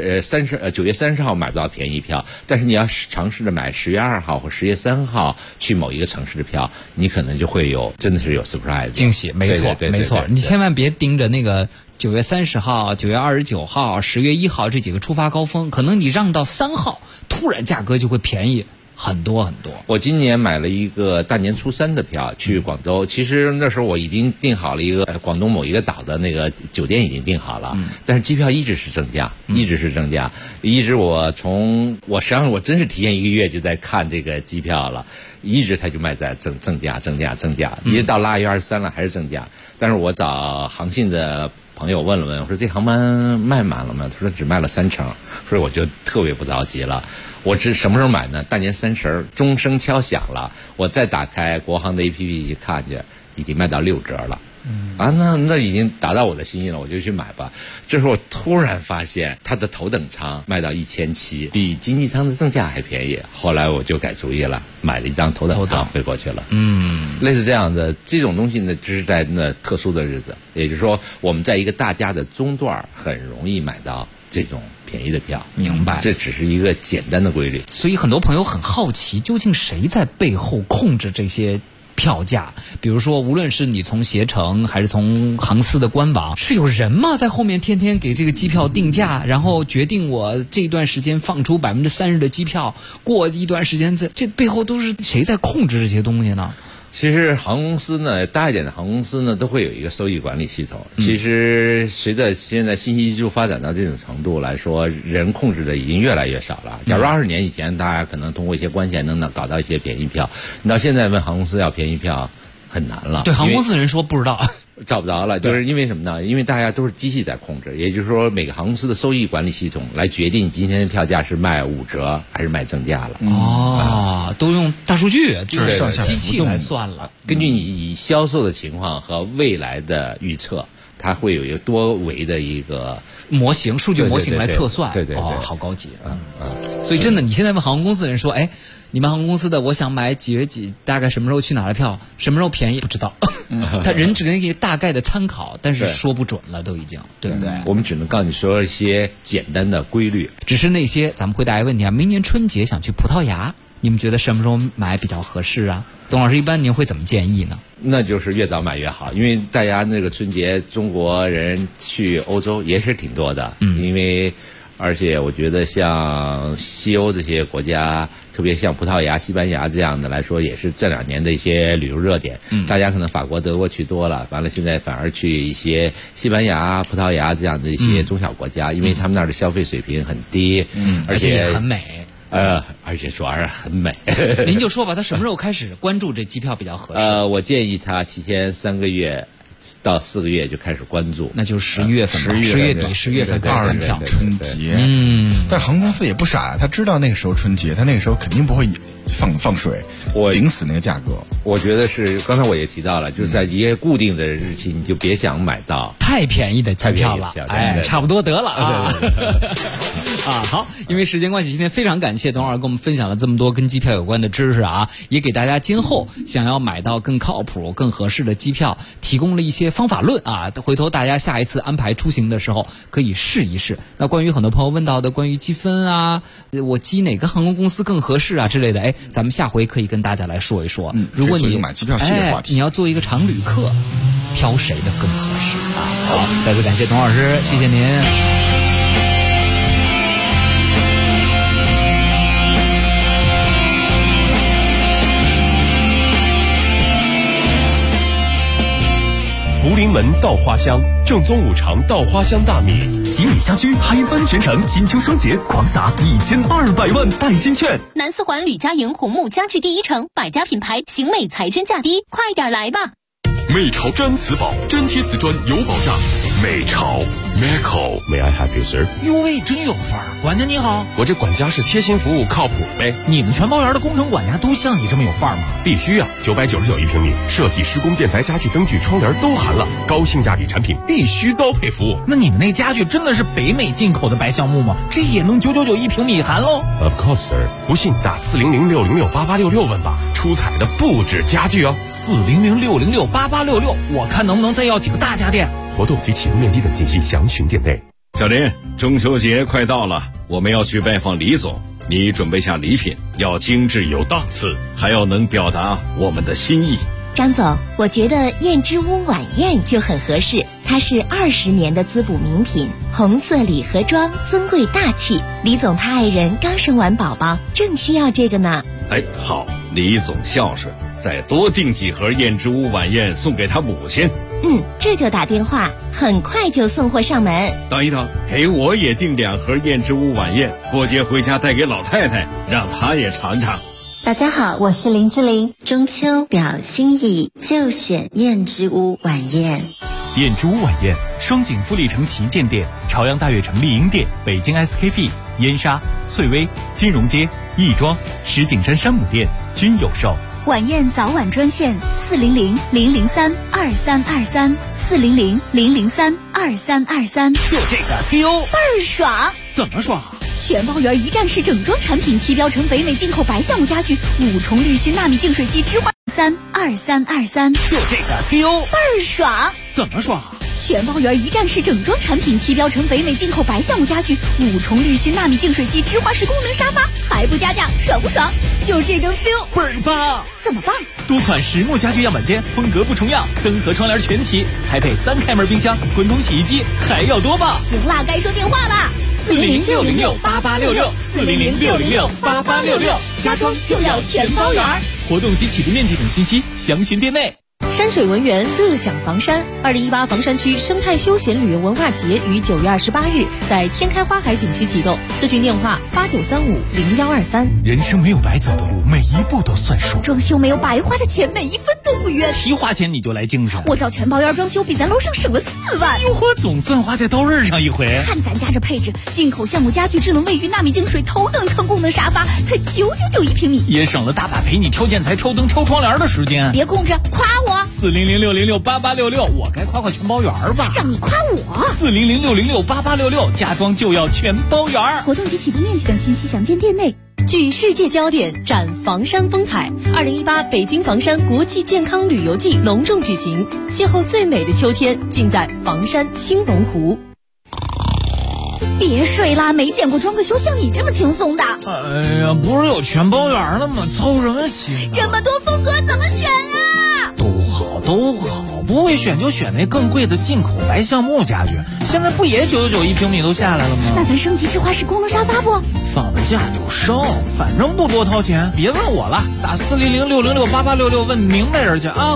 [SPEAKER 17] 9月30号买不到便宜票，但是你要尝试着买10月2号或10月3号去某一个城市的票，你可能就会真的是有 surprise
[SPEAKER 15] 惊喜，没错，你千万别盯着那个9月30号、9月29号、10月1号这几个出发高峰，可能你让到3号，突然价格就会便宜。很多。
[SPEAKER 17] 我今年买了一个大年初3的票去广州，其实那时候我已经订好了一个广东某一个岛的那个酒店已经订好了，但是机票一直是增价，一直实际上我真是提前1个月就在看这个机票了，一直它就卖在增价，一直到腊月23了还是增价。但是我找航信的朋友问了问，我说这航班卖满了吗？他说只卖了3成，所以我就特别不着急了。我什么时候买呢？大年30，钟声敲响了，我再打开国航的 APP 去看去，已经卖到6折了。那已经达到我的心意了，我就去买吧。这时候我突然发现它的头等舱卖到1700，比经济舱的正价还便宜。后来我就改主意了，买了一张头等舱飞过去了。类似这样的这种东西呢，就是在那特殊的日子，也就是说我们在一个大家的中段很容易买到这种便宜的票。
[SPEAKER 15] 明白，
[SPEAKER 17] 这只是一个简单的规律。
[SPEAKER 15] 所以很多朋友很好奇，究竟谁在背后控制这些票价？比如说无论是你从携程还是从航司的官网，是有人吗在后面天天给这个机票定价，然后决定我这段时间放出30%的机票，过一段时间这背后都是谁在控制这些东西呢？
[SPEAKER 17] 其实航空公司呢，大一点的航空公司呢，都会有一个收益管理系统。其实随着现在信息技术发展到这种程度来说，人控制的已经越来越少了。假如20年以前，大家可能通过一些关系能搞到一些便宜票，你到现在问航空公司要便宜票很难了。
[SPEAKER 15] 对，航空公司的人说不知道。
[SPEAKER 17] 找不着了，就是因为什么呢？因为大家都是机器在控制，也就是说每个航空公司的收益管理系统来决定今天的票价是卖5折还是卖正价了。
[SPEAKER 15] 都用大数据，就是机器来算了。
[SPEAKER 17] 根据你销售的情况和未来的预测， 它会有一个多维的一个
[SPEAKER 15] 模型、数据模型来测算。
[SPEAKER 17] 对，
[SPEAKER 15] 好高级所以真的，你现在问航空公司的人说，哎，你们航空公司的，我想买几月几，大概什么时候去哪儿的票，什么时候便宜，不知道。他人只能给大概的参考，但是说不准了，都已经，对不对？
[SPEAKER 17] 我们只能告诉你说一些简单的规律。
[SPEAKER 15] 只是那些，咱们回答一个问题啊，明年春节想去葡萄牙，你们觉得什么时候买比较合适啊？董老师，一般您会怎么建议呢？
[SPEAKER 17] 那就是越早买越好，因为大家那个春节中国人去欧洲也是挺多的，因为而且我觉得像西欧这些国家，特别像葡萄牙、西班牙这样的来说，也是这2年的一些旅游热点。大家可能法国、德国去多了，完了现在反而去一些西班牙、葡萄牙这样的一些中小国家，因为他们那儿的消费水平很低，
[SPEAKER 15] 而且也很美。
[SPEAKER 17] 而且主要是很美。
[SPEAKER 15] 您就说吧，他什么时候开始关注这机票比较合适？
[SPEAKER 17] 我建议他提前3个月到4个月就开始关注，
[SPEAKER 15] 那就是11月份吧，10月底、10月份开始看票。
[SPEAKER 16] 春节，但航空公司也不傻呀，他知道那个时候春节，他那个时候肯定不会放水，顶死那个价格。
[SPEAKER 17] 我觉得是，刚才我也提到了，就是在一个固定的日期，你就别想买到
[SPEAKER 15] 太便宜的机票了，差不多得了啊。好，因为时间关系，今天非常感谢董老师跟我们分享了这么多跟机票有关的知识啊，也给大家今后想要买到更靠谱、更合适的机票提供了一些方法论啊。回头大家下一次安排出行的时候可以试一试。那关于很多朋友问到的关于积分啊，我积哪个航空公司更合适啊之类的，咱们下回可以跟大家来说一说。如果你
[SPEAKER 16] 买机票系列话题，
[SPEAKER 15] 你要做一个常旅客，挑谁的更合适啊？好，再次感谢董老师，谢谢您。
[SPEAKER 10] 福临门稻花香，正宗5常稻花香大米，
[SPEAKER 4] 吉米家居海帆全城金秋双节狂撒1200万代金券。
[SPEAKER 7] 南四环吕家营红木家具第一城，百家品牌，型美材真价低，快点来吧！
[SPEAKER 19] 美潮毡瓷宝，真贴瓷砖有保障。美潮 Meco
[SPEAKER 10] May I help you, sir？
[SPEAKER 9] 哟喂，真有范儿！管家你好，
[SPEAKER 10] 我这管家是贴心服务，靠谱呗。
[SPEAKER 9] 你们全包园的工程管家都像你这么有范儿吗？
[SPEAKER 10] 必须啊！999一平米，设计、施工、建材、家具、灯具、窗帘都含了，高性价比产品必须高配服务。
[SPEAKER 9] 那你们那家具真的是北美进口的白橡木吗？这也能999一平米含喽
[SPEAKER 10] ？Of course, sir。不信打400-606-8866问吧，出彩的不止家具哦。
[SPEAKER 9] 400-606-8866，我看能不能再要几个大家电。
[SPEAKER 10] 活动及启动面积等信息详询店内。
[SPEAKER 21] 小林，中秋节快到了，我们要去拜访李总，你准备下礼品，要精致有档次，还要能表达我们的心意。
[SPEAKER 11] 张总，我觉得燕之屋晚宴就很合适，它是20年的滋补名品，红色礼盒装，尊贵大气。李总他爱人刚生完宝宝，正需要这个呢。
[SPEAKER 21] 哎，好，李总孝顺，再多订几盒燕之屋晚宴送给他母亲。
[SPEAKER 11] 这就打电话，很快就送货上门。
[SPEAKER 21] 等一等，给我也订2盒燕之屋晚宴，过节回家带给老太太，让她也尝尝。
[SPEAKER 11] 大家好，我是林志玲。中秋表心意，就选燕之屋晚宴。
[SPEAKER 4] 燕之屋晚宴，双井富力城旗舰店、朝阳大悦城丽婴店、北京 SKP、燕莎、翠微、金融街、亦庄、石景山山姆店均有售。
[SPEAKER 5] 晚宴早晚专线400-003-2323，400-003-2323，
[SPEAKER 9] 就这个 feel
[SPEAKER 5] 倍儿爽。
[SPEAKER 9] 怎么爽？
[SPEAKER 5] 全包园一站式整装产品，提标成北美进口白橡木家具，5重滤芯纳米净水机直花32323，
[SPEAKER 9] 就这个 feel
[SPEAKER 5] 倍儿爽。
[SPEAKER 9] 怎么爽？
[SPEAKER 5] 全包园一站式整装产品，提标成北美进口白橡木家具，5重滤芯纳米净水机直滑式功能沙发，还不加价，爽不爽？就这个 feel
[SPEAKER 9] 倍儿棒！
[SPEAKER 5] 怎么棒？
[SPEAKER 4] 多款实木家具样板间，风格不重样，灯和窗帘全齐，还配3开门冰箱、滚筒洗衣机，还要多棒！
[SPEAKER 5] 行啦，该说电话啦
[SPEAKER 4] ！400-606-8866，400-606-8866，
[SPEAKER 5] 家装就要全包园。
[SPEAKER 4] 活动及启动面积等信息详询店内。
[SPEAKER 7] 山水文园乐享房山2018房山区生态休闲旅游文化节于9月28日在天开花海景区启动，咨询电话89350123。
[SPEAKER 4] 人生没有白走的路，每一步都算数。
[SPEAKER 5] 装修没有白花的钱，每一分都不冤。
[SPEAKER 9] 提花钱你就来精神，
[SPEAKER 5] 我找全包园装修比咱楼上省了4万。
[SPEAKER 9] 哟呵，总算花在刀刃上一回。
[SPEAKER 5] 看咱家这配置，进口橡木家具、智能卫浴、纳米净水、头等舱功能沙发，才999一平米，
[SPEAKER 9] 也省了大把陪你挑建材、挑灯、挑窗帘的时间。
[SPEAKER 5] 别空着，夸我。
[SPEAKER 9] 400-606-8866，我该夸全包圆吧？
[SPEAKER 5] 让你夸我。
[SPEAKER 9] 400-606-8866，家装就要全包圆。
[SPEAKER 5] 活动及启动面积等信息详见店内。
[SPEAKER 7] 聚世界焦点，展房山风采。2018北京房山国际健康旅游季隆重举行，邂逅最美的秋天，尽在房山青龙湖。
[SPEAKER 5] 别睡啦，没见过装个修像你这么轻松的。
[SPEAKER 9] 哎呀，不是有全包圆了吗？操什么心？
[SPEAKER 5] 这么多风格怎么选啊？
[SPEAKER 9] 都好，不会选就选那更贵的进口白橡木家具，现在不也9991平米都下来了吗？
[SPEAKER 5] 那咱升级智化式功能沙发不？
[SPEAKER 9] 放得下就升，反正不多掏钱，别问我了，打400-606-8866问明白人去啊。